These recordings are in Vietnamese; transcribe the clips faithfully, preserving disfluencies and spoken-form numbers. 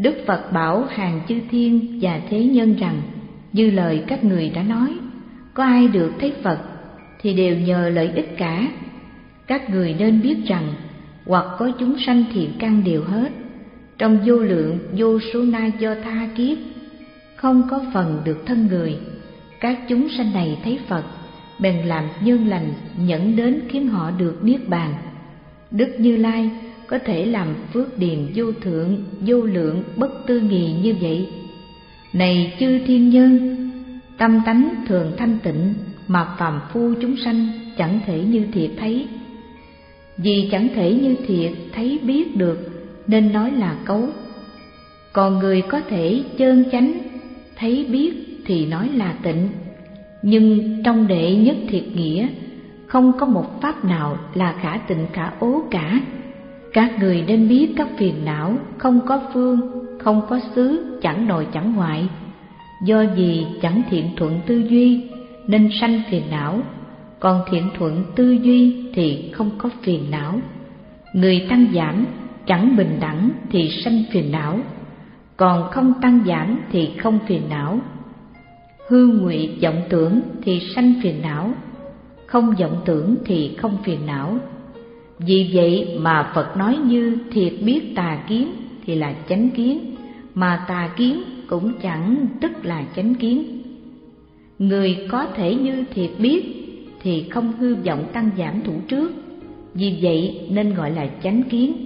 Đức Phật bảo hàng chư thiên và thế nhân rằng, như lời các người đã nói, có ai được thấy Phật thì đều nhờ lợi ích cả. Các người nên biết rằng, hoặc có chúng sanh thiện căn đều hết, trong vô lượng vô số na do tha kiếp, không có phần được thân người. Các chúng sanh này thấy Phật, bèn làm nhân lành nhẫn đến khiến họ được niết bàn. Đức Như Lai có thể làm phước điền vô thượng, vô lượng, bất tư nghì như vậy. Này chư thiên nhân, tâm tánh thường thanh tịnh, mà phàm phu chúng sanh chẳng thể như thiệt thấy. Vì chẳng thể như thiệt thấy biết được, nên nói là cấu. Còn người có thể chơn chánh thấy biết thì nói là tịnh. Nhưng trong đệ nhất thiệt nghĩa, không có một pháp nào là khả tịnh khả ố cả. Các người nên biết các phiền não không có phương, không có xứ, chẳng nội chẳng ngoại. Do vì chẳng thiện thuận tư duy nên sanh phiền não, còn thiện thuận tư duy thì không có phiền não. Người tăng giảm chẳng bình đẳng thì sanh phiền não, còn không tăng giảm thì không phiền não. Hư ngụy vọng tưởng thì sanh phiền não, không vọng tưởng thì không phiền não. Vì vậy mà Phật nói như thiệt biết tà kiến thì là chánh kiến, mà tà kiến cũng chẳng tức là chánh kiến. Người có thể như thiệt biết thì không hư vọng tăng giảm thủ trước, vì vậy nên gọi là chánh kiến.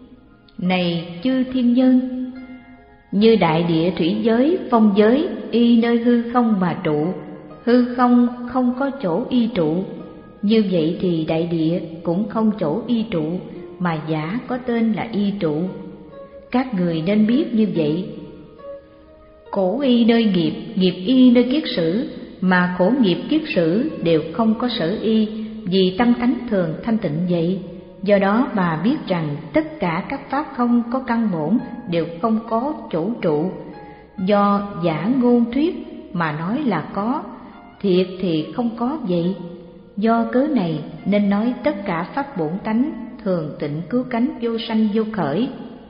Này chư thiên nhân, như đại địa thủy giới, phong giới, y nơi hư không mà trụ, hư không không có chỗ y trụ. Như vậy thì đại địa cũng không chỗ y trụ, mà giả có tên là y trụ. Các người nên biết như vậy. Khổ y nơi nghiệp, nghiệp y nơi kiết sử, mà khổ nghiệp kiết sử đều không có sở y, vì tâm tánh thường thanh tịnh vậy. Do đó bà biết rằng tất cả các pháp không có căn bổn đều không có chỗ trụ. Do giả ngôn thuyết mà nói là có, thiệt thì không có vậy. Do cớ này nên nói tất cả pháp bổn tánh thường tịnh cứu cánh vô sanh vô khởi.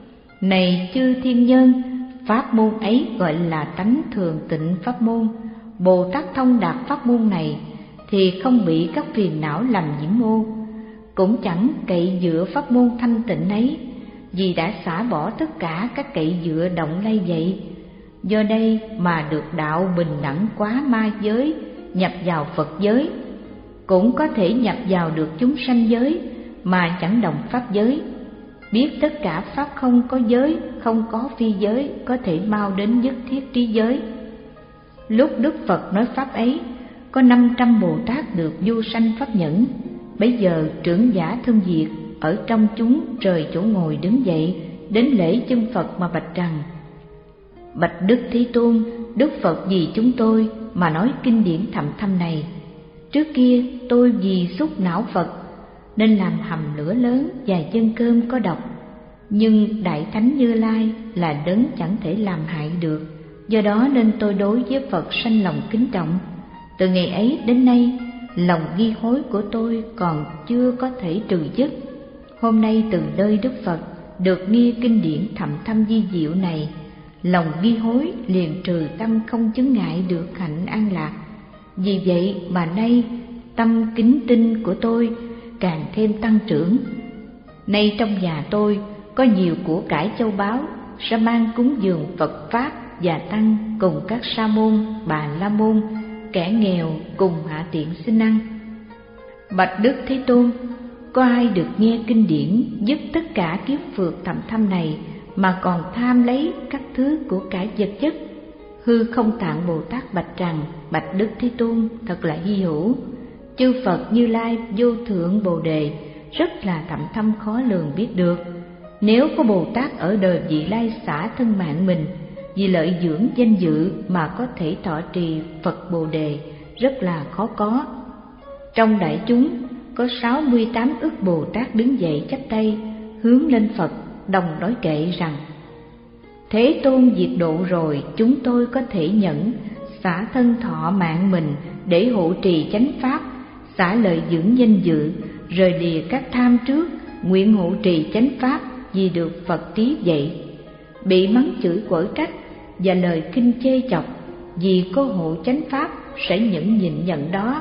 Này chư thiên nhân, pháp môn ấy gọi là tánh thường tịnh pháp môn. Bồ Tát thông đạt pháp môn này thì không bị các phiền não làm nhiễm ô, cũng chẳng cậy dựa pháp môn thanh tịnh ấy, vì đã xả bỏ tất cả các cậy dựa động lay vậy. Do đây mà được đạo bình đẳng quá ma giới, nhập vào Phật giới. Cũng có thể nhập vào được chúng sanh giới mà chẳng động pháp giới. Biết tất cả pháp không có giới, không có phi giới, có thể mau đến nhất thiết trí giới. Lúc Đức Phật nói pháp ấy, có năm trăm Bồ Tát được vô sanh pháp nhẫn. Bấy giờ trưởng giả Thâm Diệt ở trong chúng rời chỗ ngồi đứng dậy, đến lễ chân Phật mà bạch rằng: Bạch Đức Thế Tôn, Đức Phật vì chúng tôi mà nói kinh điển thậm thâm này. Trước kia tôi vì xúc não Phật nên làm hầm lửa lớn và dâng cơm có độc, nhưng Đại Thánh Như Lai là đấng chẳng thể làm hại được. Do đó nên tôi đối với Phật sanh lòng kính trọng. Từ ngày ấy đến nay, lòng ghi hối của tôi còn chưa có thể trừ dứt. Hôm nay từ nơi Đức Phật được nghe kinh điển thậm thâm vi diệu này, lòng ghi hối liền trừ tâm không chứng ngại được hạnh an lạc. Vì vậy mà nay tâm kính tinh của tôi càng thêm tăng trưởng. Nay trong nhà tôi có nhiều của cải châu báu, sẽ mang cúng dường Phật Pháp và Tăng cùng các sa môn, bà la môn, kẻ nghèo cùng hạ tiện xin ăn. Bạch Đức Thế Tôn, có ai được nghe kinh điển dứt tất cả kiếp phược thậm thâm này mà còn tham lấy các thứ của cải vật chất? Hư Không Tạng Bồ Tát bạch rằng: Bạch Đức Thế Tôn, thật là hy hữu. Chư Phật Như Lai vô thượng Bồ Đề rất là thậm thâm khó lường biết được. Nếu có Bồ Tát ở đời vị lai xả thân mạng mình vì lợi dưỡng danh dự mà có thể thọ trì Phật Bồ Đề, rất là khó có. Trong đại chúng có sáu mươi tám ức Bồ Tát đứng dậy chắp tay hướng lên Phật, đồng nói kệ rằng: Thế Tôn diệt độ rồi, chúng tôi có thể nhẫn xả thân thọ mạng mình để hộ trì chánh pháp, xả lợi dưỡng danh dự, rời lìa các tham trước, nguyện hộ trì chánh pháp vì được Phật trí dạy. bị mắng chửi quở trách và lời khinh chê chọc vì cô hộ chánh pháp sẽ nhẫn nhịn nhận đó.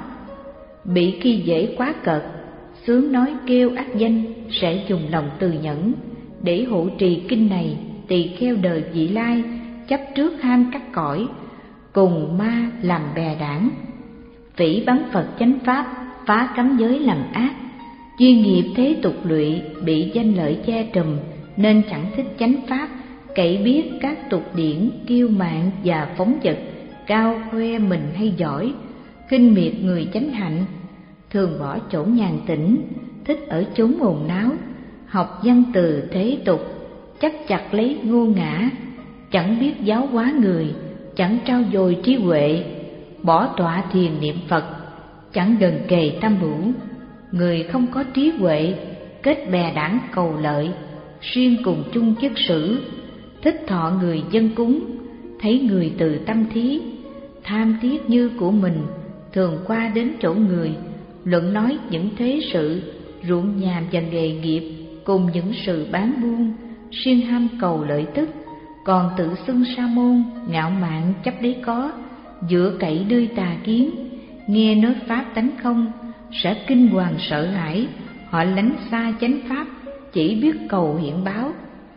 Bị khi dễ quá cợt, xướng nói kêu ác danh sẽ dùng lòng từ nhẫn để hộ trì kinh này. Tỳ kheo đời vị lai chấp trước ham cắt cõi, cùng ma làm bè đảng. Phỉ báng Phật chánh pháp, phá cấm giới làm ác, duyên nghiệp thế tục lụy, bị danh lợi che trùm nên chẳng thích chánh pháp. Cậy biết các tục điển, kiêu mạn và phóng dật, cao khoe mình hay giỏi, khinh miệt người chánh hạnh. Thường bỏ chỗ nhàn tĩnh, thích ở chốn ồn náo, học văn từ thế tục, chấp chặt lấy ngô ngã. Chẳng biết giáo hóa người, chẳng trau dồi trí huệ, bỏ tọa thiền niệm Phật, chẳng gần kề tam bửu. Người không có trí huệ, kết bè đảng cầu lợi, xuyên cùng chung chức sử, thích thọ người dân cúng, thấy người từ tâm thí, tham tiếc như của mình, thường qua đến chỗ người, luận nói những thế sự, ruộng nhà và nghề nghiệp, cùng những sự bán buôn, siêng ham cầu lợi tức, còn tự xưng sa môn, ngạo mạn chấp đấy có, dựa cậy đươi tà kiến, nghe nói pháp tánh không, sẽ kinh hoàng sợ hãi. Họ lánh xa chánh pháp, chỉ biết cầu hiện báo.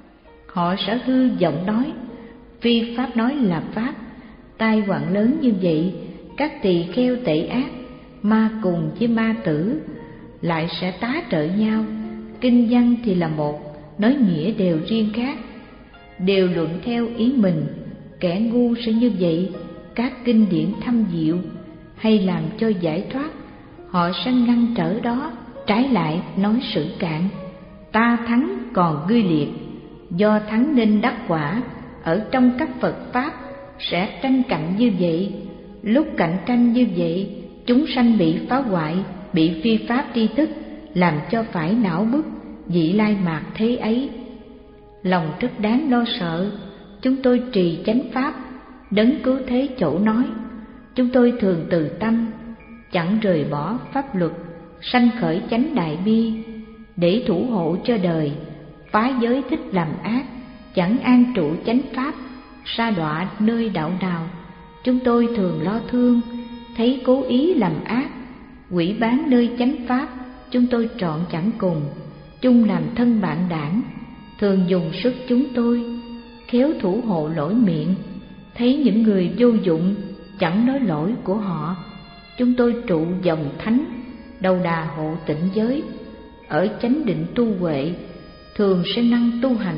Họ sẽ hư giọng nói, phi pháp nói là pháp. Tai họa lớn như vậy, các tỳ kheo tệ ác, ma cùng với ma tử, lại sẽ tá trợ nhau. Kinh văn thì là một, nói nghĩa đều riêng khác, đều luận theo ý mình. Kẻ ngu sẽ như vậy. Các kinh điển thâm diệu hay làm cho giải thoát, họ sẽ ngăn trở đó, trái lại nói sự cạn. Ta thắng còn ngươi liệt, do thắng nên đắc quả. Ở trong các Phật pháp sẽ tranh cạnh như vậy. Lúc cạnh tranh như vậy, chúng sanh bị phá hoại, bị phi pháp tri thức làm cho phải não bức, vị lai mạt thế ấy. Lòng rất đáng lo sợ. Chúng tôi trì chánh pháp, đấng cứu thế chỗ nói. Chúng tôi thường từ tâm, chẳng rời bỏ pháp luật, sanh khởi chánh đại bi, để thủ hộ cho đời. Phá giới thích làm ác, chẳng an trụ chánh pháp, sa đọa nơi đạo nào. Chúng tôi thường lo thương, thấy cố ý làm ác, quỷ bán nơi chánh pháp. Chúng tôi trọn chẳng cùng, chung làm thân bạn đảng. Thường dùng sức chúng tôi, khéo thủ hộ lỗi miệng. Thấy những người vô dụng, chẳng nói lỗi của họ. Chúng tôi trụ dòng thánh, đầu đà hộ tịnh giới. Ở chánh định tu huệ, thường sẽ năng tu hành.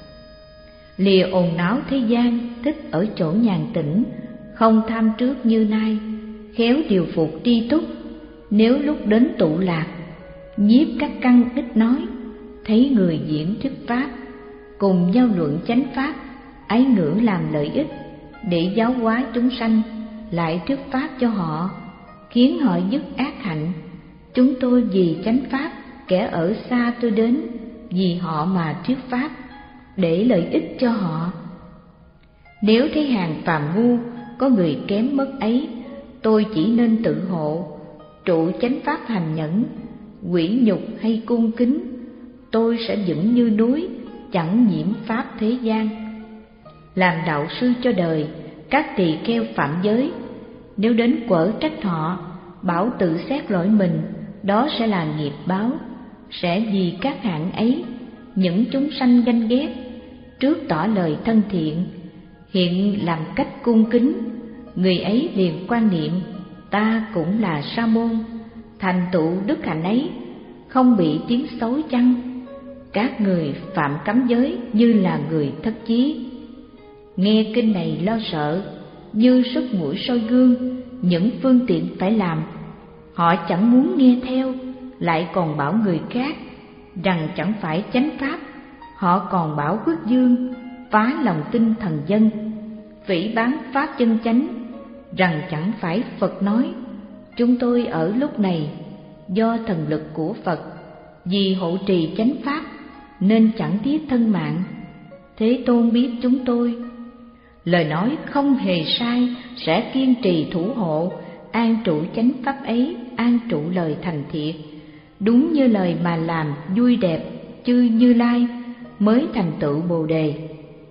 Lìa ồn náo thế gian, thích ở chỗ nhàn tĩnh, không tham trước như nay, khéo điều phục tri túc. Nếu lúc đến tụ lạc, nhiếp các căn ít nói, thấy người diễn thuyết pháp, cùng nhau luận chánh pháp, ái ngữ làm lợi ích, để giáo hóa chúng sanh, lại thuyết pháp cho họ, khiến họ dứt ác hạnh. Chúng tôi vì chánh pháp, kẻ ở xa tôi đến, vì họ mà thuyết pháp, để lợi ích cho họ. Nếu thấy hàng phàm ngu, có người kém mất ấy, tôi chỉ nên tự hộ, trụ chánh pháp hành nhẫn. Quỷ nhục hay cung kính, tôi sẽ vững như núi, chẳng nhiễm pháp thế gian. Làm đạo sư cho đời, các tỳ kheo phạm giới, nếu đến quở trách họ, bảo tự xét lỗi mình, đó sẽ là nghiệp báo. Sẽ vì các hạng ấy, những chúng sanh ganh ghét, trước tỏ lời thân thiện, hiện làm cách cung kính, người ấy liền quan niệm ta cũng là sa môn, thành tựu đức hạnh ấy, không bị tiếng xấu chăng? Các người phạm cấm giới như là người thất chí. Nghe kinh này lo sợ, như sức mũi soi gương, những phương tiện phải làm. Họ chẳng muốn nghe theo, lại còn bảo người khác rằng chẳng phải chánh pháp. Họ còn bảo quốc dương, phá lòng tin thần dân, phỉ báng pháp chân chánh, rằng chẳng phải Phật nói. Chúng tôi ở lúc này, do thần lực của Phật, vì hộ trì chánh pháp, nên chẳng tiếc thân mạng. Thế Tôn biết chúng tôi, lời nói không hề sai, sẽ kiên trì thủ hộ, an trụ chánh pháp ấy, an trụ lời thành thiệt. Đúng như lời mà làm vui đẹp, chư Như Lai mới thành tựu Bồ Đề.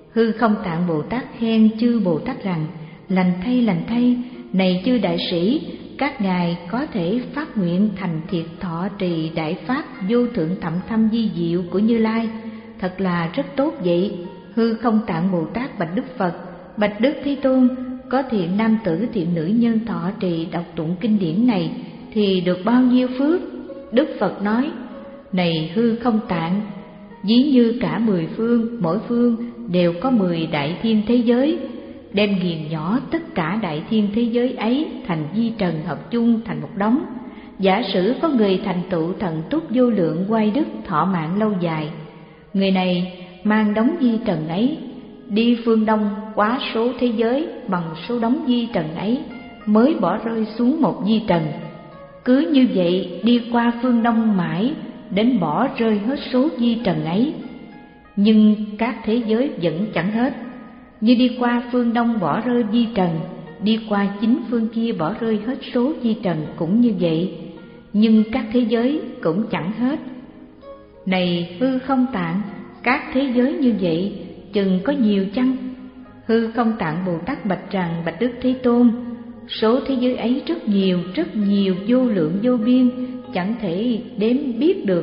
Hư Không Tạng Bồ Tát khen chư Bồ Tát rằng: lành thay, lành thay, này chư đại sĩ, các ngài có thể phát nguyện thành thiệt thọ trì đại pháp vô thượng thậm thâm vi diệu của Như Lai, thật là rất tốt vậy. Hư Không Tạng Bồ Tát bạch Đức Phật: bạch Đức Thế Tôn, có thiện nam tử thiện nữ nhân thọ trì đọc tụng kinh điển này thì được bao nhiêu phước? Đức Phật nói: này Hư Không Tạng, ví như cả mười phương, mỗi phương đều có mười đại thiên thế giới, đem nghiền nhỏ tất cả đại thiên thế giới ấy thành vi trần hợp chung thành một đống. Giả sử có người thành tựu thần túc vô lượng oai đức thọ mạng lâu dài, người này mang đống vi trần ấy đi phương đông quá số thế giới bằng số đống vi trần ấy mới bỏ rơi xuống một vi trần. Cứ như vậy đi qua phương đông mãi đến bỏ rơi hết số vi trần ấy, nhưng các thế giới vẫn chẳng hết. Như đi qua phương đông bỏ rơi vi trần, đi qua chính phương kia bỏ rơi hết số vi trần cũng như vậy, nhưng các thế giới cũng chẳng hết. Này Hư Không Tạng, các thế giới như vậy chừng có nhiều chăng? Hư Không Tạng Bồ Tát bạch rằng: bạch Đức Thế Tôn, số thế giới ấy rất nhiều, rất nhiều, vô lượng vô biên, chẳng thể đếm biết được.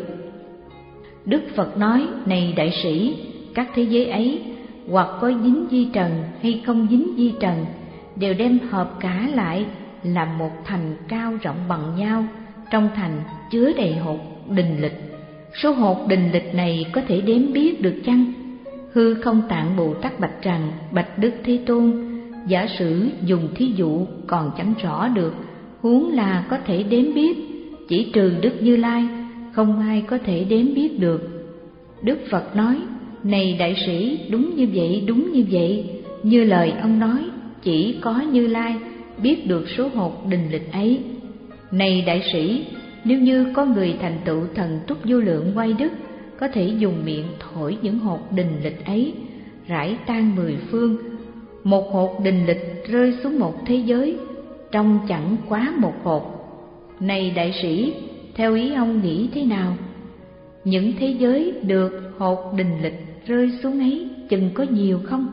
Đức Phật nói: này đại sĩ, các thế giới ấy hoặc có dính vi trần hay không dính vi trần đều đem hợp cả lại làm một thành cao rộng bằng nhau. Trong thành chứa đầy hột đình lịch, số hột đình lịch này có thể đếm biết được chăng? Hư Không Tạng Bồ Tát bạch rằng: bạch Đức Thế Tôn, giả sử dùng thí dụ còn chẳng rõ được, huống là có thể đếm biết. Chỉ trừ Đức Như Lai, không ai có thể đếm biết được. Đức Phật nói: này đại sĩ, đúng như vậy, đúng như vậy. Như lời ông nói, chỉ có Như Lai biết được số hột đình lịch ấy. Này đại sĩ, nếu như có người thành tựu thần túc vô lượng oai đức, có thể dùng miệng thổi những hột đình lịch ấy, rải tan mười phương. Một hột đình lịch rơi xuống một thế giới, trong chẳng quá một hột. Này đại sĩ, theo ý ông nghĩ thế nào? Những thế giới được hột đình lịch rơi xuống ấy chừng có nhiều không?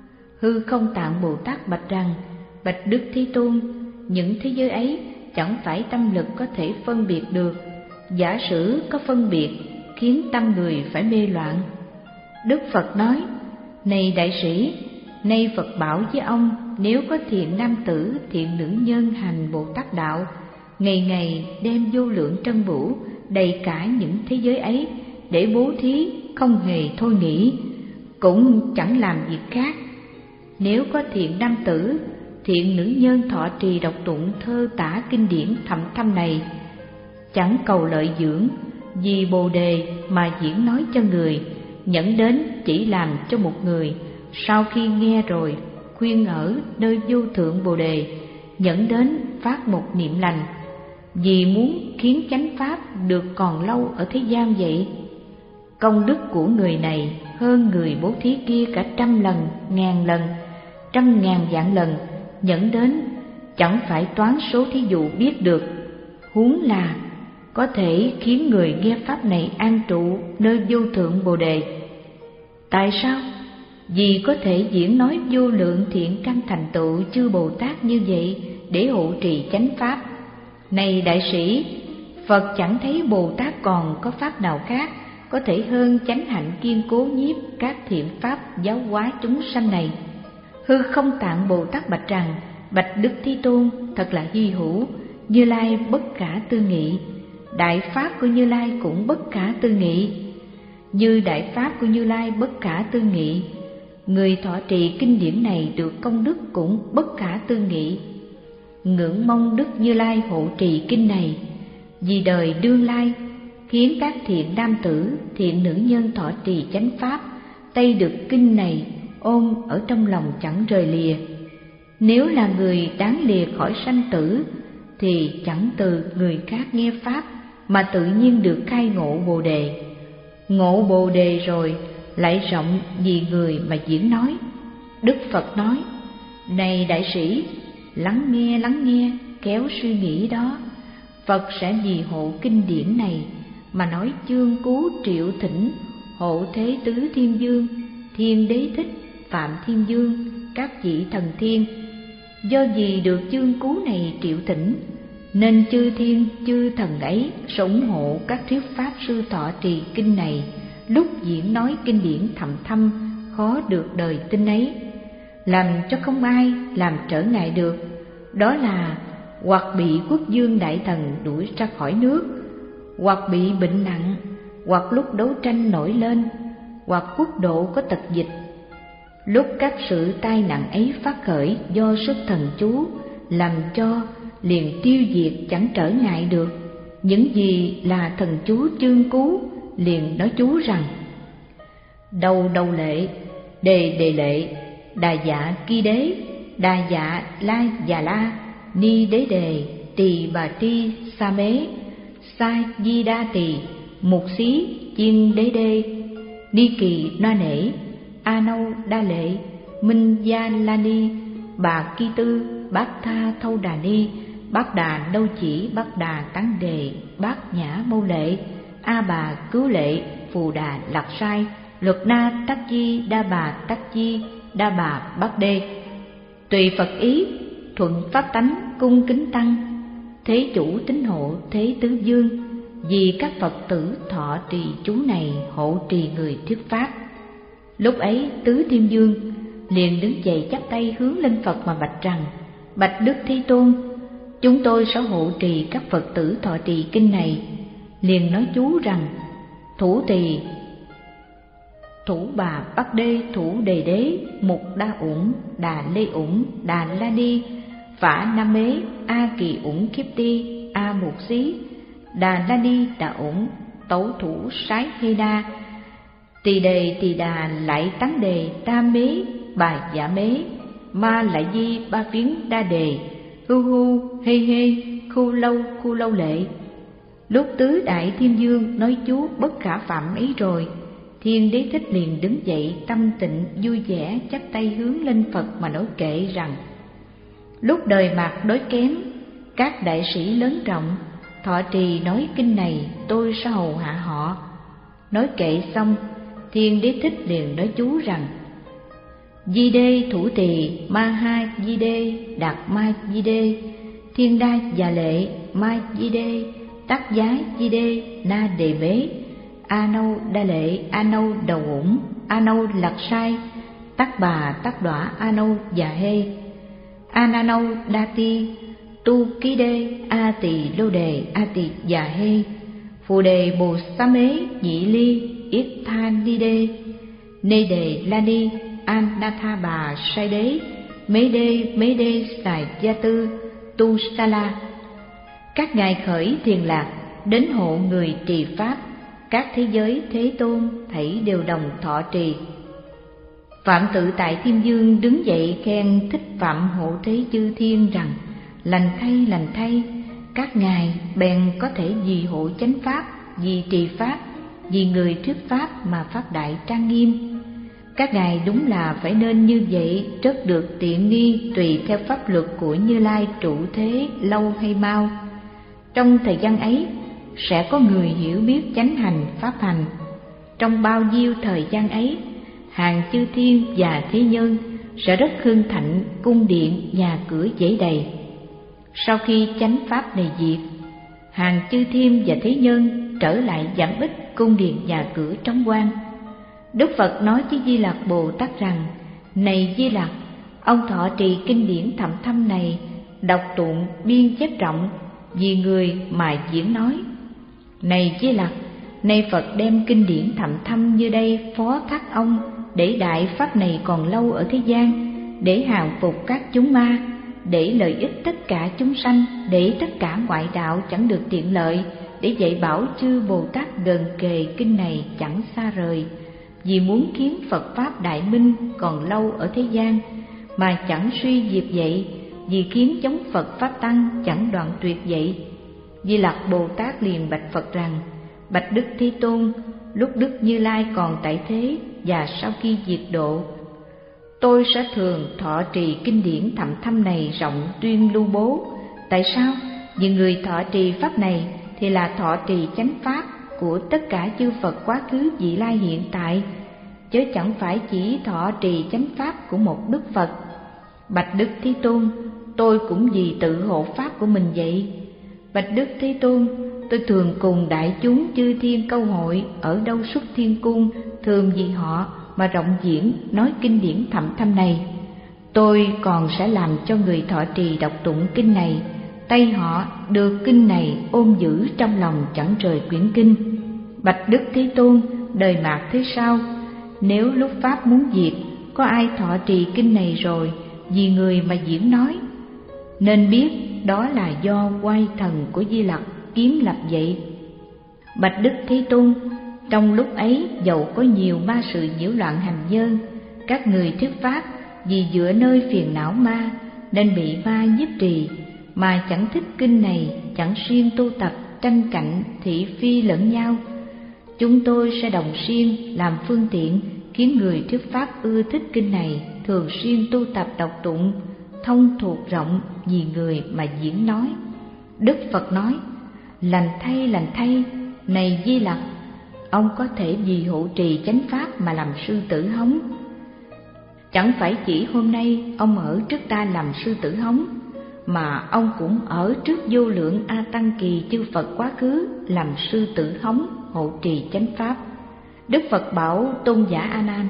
Hư Không Tạng Bồ Tát bạch rằng: bạch Đức Thế Tôn, những thế giới ấy chẳng phải tâm lực có thể phân biệt được. Giả sử có phân biệt, khiến tâm người phải mê loạn. Đức Phật nói: này đại sĩ, nay Phật bảo với ông, nếu có thiện nam tử, thiện nữ nhân hành Bồ Tát đạo, ngày ngày đem vô lượng trân vũ đầy cả những thế giới ấy để bố thí, không hề thôi nghỉ, cũng chẳng làm việc khác. Nếu có thiện nam tử, thiện nữ nhân thọ trì đọc tụng thơ tả kinh điển thậm thâm này, chẳng cầu lợi dưỡng, vì Bồ đề mà diễn nói cho người, nhẫn đến chỉ làm cho một người, sau khi nghe rồi khuyên ở nơi vô thượng Bồ đề, nhẫn đến phát một niệm lành, vì muốn khiến chánh pháp được còn lâu ở thế gian vậy. Công đức của người này hơn người bố thí kia cả trăm lần, ngàn lần, trăm ngàn vạn lần, nhẫn đến chẳng phải toán số thí dụ biết được, huống là có thể khiến người nghe pháp này an trụ nơi vô thượng Bồ đề. Tại sao? Vì có thể diễn nói vô lượng thiện căn thành tựu chư Bồ Tát như vậy để hộ trì chánh pháp. Này đại sĩ, Phật chẳng thấy Bồ Tát còn có pháp nào khác có thể hơn chánh hạnh kiên cố nhiếp các thiện pháp giáo hóa chúng sanh này. Hư Không Tạng Bồ Tát bạch rằng: bạch Đức Thế Tôn, thật là hy hữu, Như Lai bất khả tư nghị, đại pháp của Như Lai cũng bất khả tư nghị. Như đại pháp của Như Lai bất khả tư nghị, người thọ trì kinh điển này được công đức cũng bất khả tư nghị. Ngưỡng mong Đức Như Lai hộ trì kinh này, vì đời đương lai khiến các thiện nam tử, thiện nữ nhân thọ trì chánh pháp, tay được kinh này ôm ở trong lòng chẳng rời lìa. Nếu là người đáng lìa khỏi sanh tử, thì chẳng từ người khác nghe pháp mà tự nhiên được khai ngộ Bồ đề. Ngộ Bồ đề rồi lại rộng vì người mà diễn nói. Đức Phật nói: này đại sĩ, lắng nghe, lắng nghe, kéo suy nghĩ đó. Phật sẽ vì hộ kinh điển này mà nói chương cứu triệu thỉnh, hộ thế tứ thiên vương, thiên đế thích, Phạm Thiên Dương, các vị thần thiên. Do vì được chương cứu này triệu thỉnh, nên chư thiên chư thần ấy sẽ ủng hộ các thuyết pháp sư thọ trì kinh này, lúc diễn nói kinh điển thầm thâm khó được đời tin ấy, làm cho không ai làm trở ngại được. Đó là hoặc bị quốc vương đại thần đuổi ra khỏi nước, hoặc bị bệnh nặng, hoặc lúc đấu tranh nổi lên, hoặc quốc độ có tật dịch. Lúc các sự tai nạn ấy phát khởi do sức thần chú làm cho, liền tiêu diệt chẳng trở ngại được. Những gì là thần chú chương cứu, liền nói chú rằng: đầu đầu lệ, đề đề lệ, đà dạ ki đế, đà dạ la già la, ni đế đề, tỳ bà ti sa mế, sa di đa tỳ, mục xí chiên đế đê, ni kỳ na nể, a nâu đa lệ, minh gia la ni, bà ki tư, bát tha thâu đà ni, bát đà đâu chỉ, bát đà tán đề, bát nhã mâu lệ, a bà cứu lệ, phù đà lạc sai, luật na tắc chi, đa bà tắc chi, đa bà bát đê. Tùy Phật ý, thuận pháp tánh, cung kính tăng, thế chủ tín hộ, thế tứ dương. Vì các Phật tử thọ trì chú này hộ trì người thuyết pháp. Lúc ấy tứ thiên dương liền đứng dậy chắp tay hướng lên Phật mà bạch rằng: bạch Đức Thế Tôn, chúng tôi sẽ hộ trì các Phật tử thọ trì kinh này. Liền nói chú rằng: thủ tỳ, thủ bà bắc đê, thủ đề đế, mục đa uẩn, đà lê uẩn, đà la ni, phả nam mế, a kỳ uẩn khiếp ti, a mục xí, đà la ni đà uẩn, tấu thủ sái hê đa, tỳ đề tỳ đà lại tán đề, tam mế bà giả mế, ma lại di ba phiến đa đề, hu hu hê hê, khu lâu khu lâu lệ. Lúc tứ đại thiên dương nói chú bất khả phạm ấy rồi, Thiên Đế Thích liền đứng dậy tâm tịnh vui vẻ chắp tay hướng lên Phật mà nói kệ rằng: lúc đời Mạt đối kém, các đại sĩ lớn trọng thọ trì nói kinh này, tôi sẽ hầu hạ họ. Nói kệ xong, Thiên Đế Thích liền nói chú rằng: di đê thủ tỳ, ma ha di đê, đạt ma di đê, thiên đa già lệ, ma di đê, tắc giá di đê, na đề bế, a nâu đa lệ, a nâu đầu ủng, a nâu lạc sai, tắc bà tắc đọa, a nâu già hê, a na nâu đa ti, tu ký đê, a tỳ lô đề, a tỳ già hê, phù đề bồ sa mế, nhị ly, yết tha ni đê, nê đề la ni, an na tha bà sai đế, mế đê mế đê xài gia tư, tu sa la. Các ngài khởi thiền lạc đến hộ người trì pháp, các thế giới Thế Tôn thảy đều đồng thọ trì. Phạm Tự Tại Thiên Dương đứng dậy khen Thích Phạm Hộ Thế Chư Thiên rằng: lành thay lành thay, các ngài bèn có thể vì hộ chánh pháp, vì trì pháp, vì người thuyết pháp mà phát đại trang nghiêm. Các ngài đúng là phải nên như vậy, rất được tiện nghi tùy theo pháp luật của Như Lai trụ thế lâu hay mau. Trong thời gian ấy sẽ có người hiểu biết chánh hành pháp hành. Trong bao nhiêu thời gian ấy, hàng chư thiên và thế nhân sẽ rất hưng thịnh, cung điện nhà cửa dễ đầy. Sau khi chánh pháp này diệt, hàng chư thiên và thế nhân trở lại giảm ít, cung điện nhà cửa trống hoang. Đức Phật nói với Di Lặc Bồ Tát rằng: này Di Lặc, ông thọ trì kinh điển thậm thâm này, đọc tụng biên chép rộng, vì người mà diễn nói. Này Di Lặc, nay Phật đem kinh điển thậm thâm như đây phó thác ông, để đại pháp này còn lâu ở thế gian, để hàng phục các chúng ma, để lợi ích tất cả chúng sanh, để tất cả ngoại đạo chẳng được tiện lợi, để dạy bảo chư Bồ Tát gần kề kinh này chẳng xa rời. Vì muốn khiến Phật Pháp Đại Minh còn lâu ở thế gian, mà chẳng suy diệt vậy, vì khiến chống Phật Pháp Tăng chẳng đoạn tuyệt vậy. Di Lặc Bồ Tát liền bạch Phật rằng: bạch Đức Thế Tôn, lúc Đức Như Lai còn tại thế và sau khi diệt độ, tôi sẽ thường thọ trì kinh điển thậm thâm này rộng tuyên lưu bố. Tại sao? Vì người thọ trì pháp này thì là thọ trì chánh pháp của tất cả chư Phật quá khứ vị lai hiện tại, chớ chẳng phải chỉ thọ trì chánh pháp của một Đức Phật. Bạch Đức Thế Tôn, tôi cũng vì tự hộ pháp của mình vậy. Bạch Đức Thế Tôn, tôi thường cùng đại chúng chư thiên câu hội ở đâu xuất thiên cung, thường vì họ mà rộng diễn nói kinh điển thậm thâm này. Tôi còn sẽ làm cho người thọ trì đọc tụng kinh này, tay họ được kinh này ôm giữ trong lòng chẳng rời quyển kinh. Bạch Đức Thế Tôn, đời mạt thế sao, nếu lúc pháp muốn diệt, có ai thọ trì kinh này rồi vì người mà diễn nói, nên biết đó là do oai thần của Di Lặc kiến lập vậy. Bạch Đức Thế Tôn, trong lúc ấy dầu có nhiều ma sự nhiễu loạn hành nhân, các người thuyết pháp vì dựa nơi phiền não ma nên bị ma nhiếp trì, mà chẳng thích kinh này, chẳng siêng tu tập, tranh cạnh thị phi lẫn nhau. Chúng tôi sẽ đồng siêng làm phương tiện khiến người thuyết pháp ưa thích kinh này, thường xuyên tu tập đọc tụng, thông thuộc rộng vì người mà diễn nói. Đức Phật nói: lành thay, lành thay, này Di Lặc, ông có thể vì hộ trì chánh pháp mà làm sư tử hống. Chẳng phải chỉ hôm nay ông ở trước ta làm sư tử hống, mà ông cũng ở trước vô lượng A Tăng Kỳ chư Phật quá khứ làm sư tử hống hộ trì chánh pháp. Đức Phật bảo tôn giả A Nan: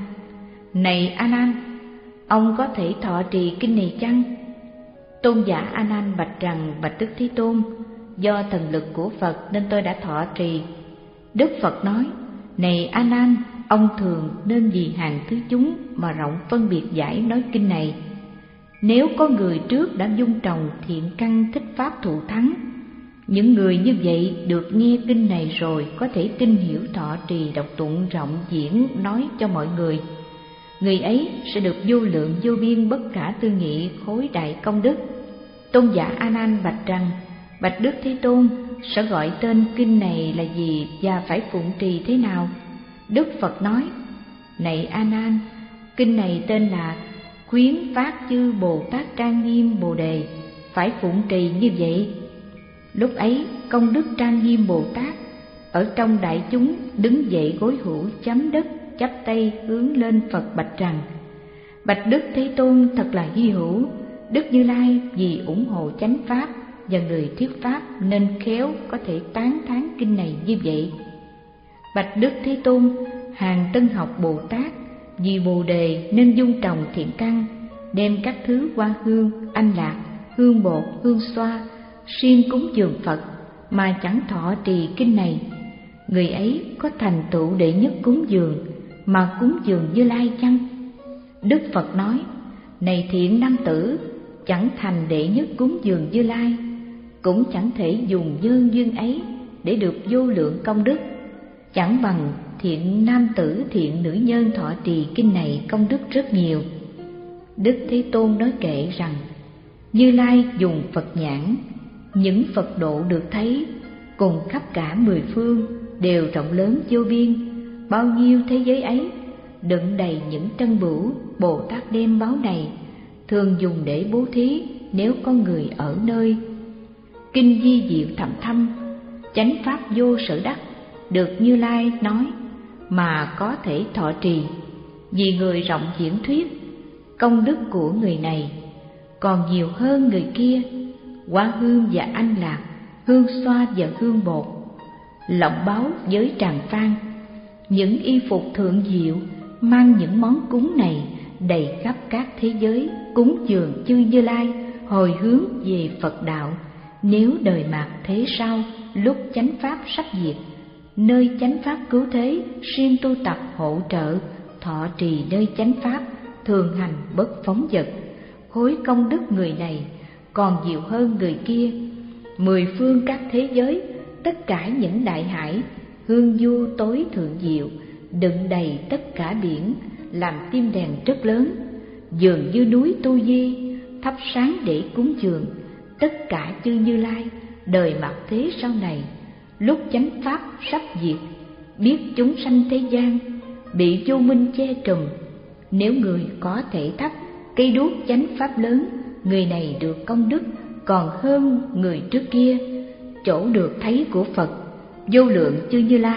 này A Nan, ông có thể thọ trì kinh này chăng? Tôn giả A Nan bạch rằng: bạch Đức Thế Tôn, do thần lực của Phật nên tôi đã thọ trì. Đức Phật nói: này A Nan, ông thường nên vì hàng thứ chúng mà rộng phân biệt giải nói kinh này. Nếu có người trước đã dung trồng thiện căn thích pháp thụ thắng, những người như vậy được nghe kinh này rồi có thể tin hiểu thọ trì đọc tụng rộng diễn nói cho mọi người. Người ấy sẽ được vô lượng vô biên bất khả tư nghị khối đại công đức. Tôn giả A Nan bạch rằng: bạch Đức Thế Tôn, sẽ gọi tên kinh này là gì và phải phụng trì thế nào? Đức Phật nói: này A Nan, kinh này tên là Khuyến Phát Chư Bồ Tát Trang Nghiêm Bồ Đề, phải phụng trì như vậy. Lúc ấy công đức Trang Nghiêm Bồ Tát ở trong đại chúng đứng dậy gối hữu chấm đất, chắp tay hướng lên Phật bạch rằng: bạch Đức Thế Tôn, thật là hy hữu. Đức Như Lai vì ủng hộ chánh pháp và người thuyết pháp nên khéo có thể tán thán kinh này như vậy. Bạch Đức Thế Tôn, hàng Tân Học Bồ Tát vì Bồ Đề nên dung trồng thiện căn, đem các thứ hoa hương, anh lạc, hương bột, hương xoa siêng cúng dường Phật mà chẳng thọ trì kinh này. Người ấy có thành tựu đệ nhất cúng dường mà cúng dường Như Lai chăng? Đức Phật nói: này thiện nam tử, chẳng thành đệ nhất cúng dường Như Lai, cũng chẳng thể dùng nhân duyên ấy để được vô lượng công đức. Chẳng bằng thiện nam tử, thiện nữ nhân thọ trì kinh này công đức rất nhiều. Đức Thế Tôn nói kệ rằng: Như Lai dùng Phật nhãn, những Phật độ được thấy cùng khắp cả mười phương đều rộng lớn vô biên. Bao nhiêu thế giới ấy đựng đầy những trân bửu, Bồ Tát đem báu này thường dùng để bố thí nếu có người ở nơi. Kinh di diệu thầm thâm, chánh pháp vô sở đắc, được Như Lai nói mà có thể thọ trì. Vì người rộng diễn thuyết, công đức của người này còn nhiều hơn người kia. Hoa hương và anh lạc, hương xoa và hương bột, lộng báu với tràng phan, những y phục thượng diệu, mang những món cúng này đầy khắp các thế giới, cúng dường chư Như Lai, hồi hướng về Phật đạo. Nếu đời mạt thế sau, lúc chánh pháp sắp diệt, nơi chánh pháp cứu thế, siêng tu tập hộ trợ, thọ trì nơi chánh pháp, thường hành bất phóng dật, khối công đức người này còn nhiều hơn người kia. Mười phương các thế giới, tất cả những đại hải, hương du tối thượng diệu, đựng đầy tất cả biển, làm tim đèn rất lớn, dường như núi Tu Di, thắp sáng để cúng dường tất cả chư Như Lai. Đời mặt thế sau này, lúc chánh pháp sắp diệt, biết chúng sanh thế gian bị vô minh che trùm, nếu người có thể thắp cây đuốc chánh pháp lớn, người này được công đức còn hơn người trước kia. Chỗ được thấy của Phật, vô lượng chư Như Lai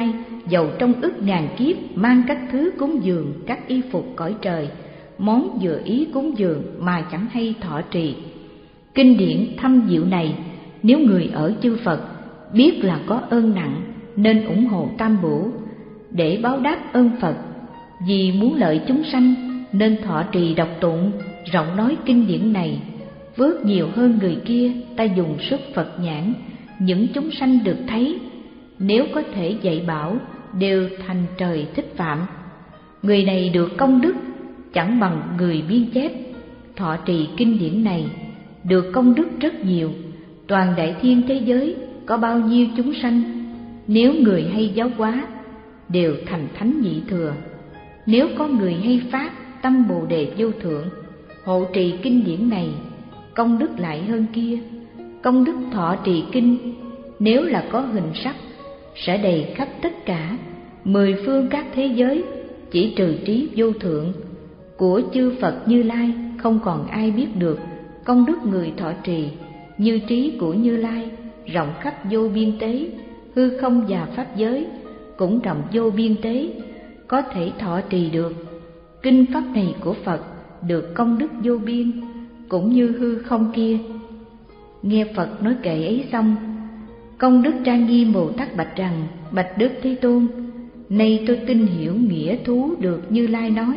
dầu trong ức ngàn kiếp mang các thứ cúng dường, các y phục cõi trời, món vừa ý cúng dường mà chẳng hay thọ trì. Kinh điển thâm diệu này, nếu người ở chư Phật biết là có ơn nặng, nên ủng hộ Tam Bửu để báo đáp ơn Phật. Vì muốn lợi chúng sanh nên thọ trì đọc tụng, rộng nói kinh điển này, vớt nhiều hơn người kia. Ta dùng sức Phật nhãn, những chúng sanh được thấy, nếu có thể dạy bảo đều thành trời thích phạm. Người này được công đức chẳng bằng người biên chép. Thọ trì kinh điển này được công đức rất nhiều. Toàn đại thiên thế giới có bao nhiêu chúng sanh, nếu người hay giáo hóa đều thành thánh nhị thừa. Nếu có người hay phát tâm Bồ Đề vô thượng, hộ trì kinh điển này, công đức lại hơn kia. Công đức thọ trì kinh nếu là có hình sắc, sẽ đầy khắp tất cả mười phương các thế giới, chỉ trừ trí vô thượng của chư Phật Như Lai, không còn ai biết được công đức người thọ trì. Như trí của Như Lai rộng khắp vô biên tế, hư không và pháp giới cũng rộng vô biên tế, có thể thọ trì được. Kinh pháp này của Phật được công đức vô biên, cũng như hư không kia. Nghe Phật nói kệ ấy xong, Công đức Trang Nghiêm Bồ Tát bạch rằng: Bạch Đức Thế Tôn, nay tôi tin hiểu nghĩa thú được Như Lai nói.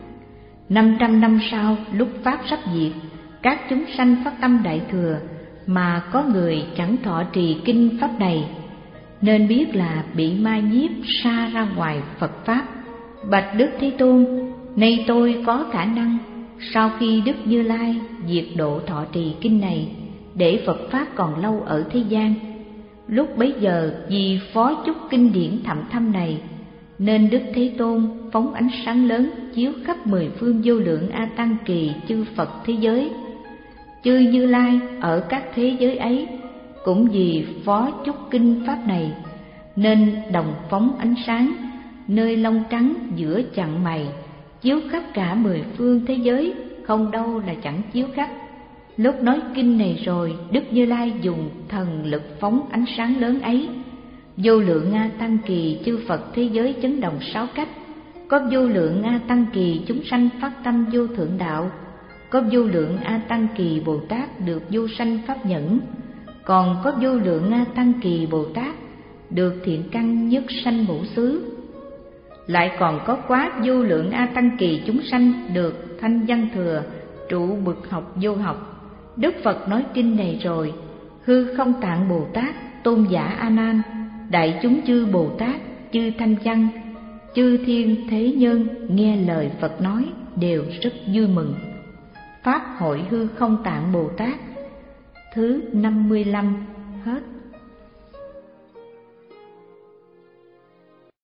Năm trăm năm sau, lúc pháp sắp diệt, các chúng sanh phát tâm đại thừa, mà có người chẳng thọ trì kinh pháp này, nên biết là bị ma nhiếp sa ra ngoài Phật pháp. Bạch Đức Thế Tôn, nay tôi có khả năng sau khi Đức Như Lai diệt độ thọ trì kinh này, để Phật pháp còn lâu ở thế gian. Lúc bấy giờ vì phó chúc kinh điển thậm thâm này, nên Đức Thế Tôn phóng ánh sáng lớn chiếu khắp mười phương vô lượng A Tăng kỳ chư Phật thế giới. Chư Như Lai ở các thế giới ấy cũng vì phó chúc kinh pháp này, nên đồng phóng ánh sáng nơi lông trắng giữa chặng mày, chiếu khắp cả mười phương thế giới, không đâu là chẳng chiếu khắp. Lúc nói kinh này rồi, Đức Như Lai dùng thần lực phóng ánh sáng lớn ấy. Vô lượng A Tăng kỳ chư Phật thế giới chấn động sáu cách. Có vô lượng A Tăng kỳ chúng sanh phát tâm vô thượng đạo. Có vô lượng A Tăng kỳ Bồ Tát được vô sanh pháp nhẫn. Còn có vô lượng A Tăng kỳ Bồ Tát được thiện căn nhất sanh ngũ xứ. Lại còn có quá vô lượng A Tăng kỳ chúng sanh được thanh văn thừa trụ bực học vô học. Đức Phật nói kinh này rồi, hư không tạng Bồ Tát, tôn giả A Nan, đại chúng chư Bồ Tát, chư thanh văn, chư thiên thế nhân nghe lời Phật nói đều rất vui mừng. Pháp hội hư không tạng Bồ Tát thứ năm mươi lăm hết.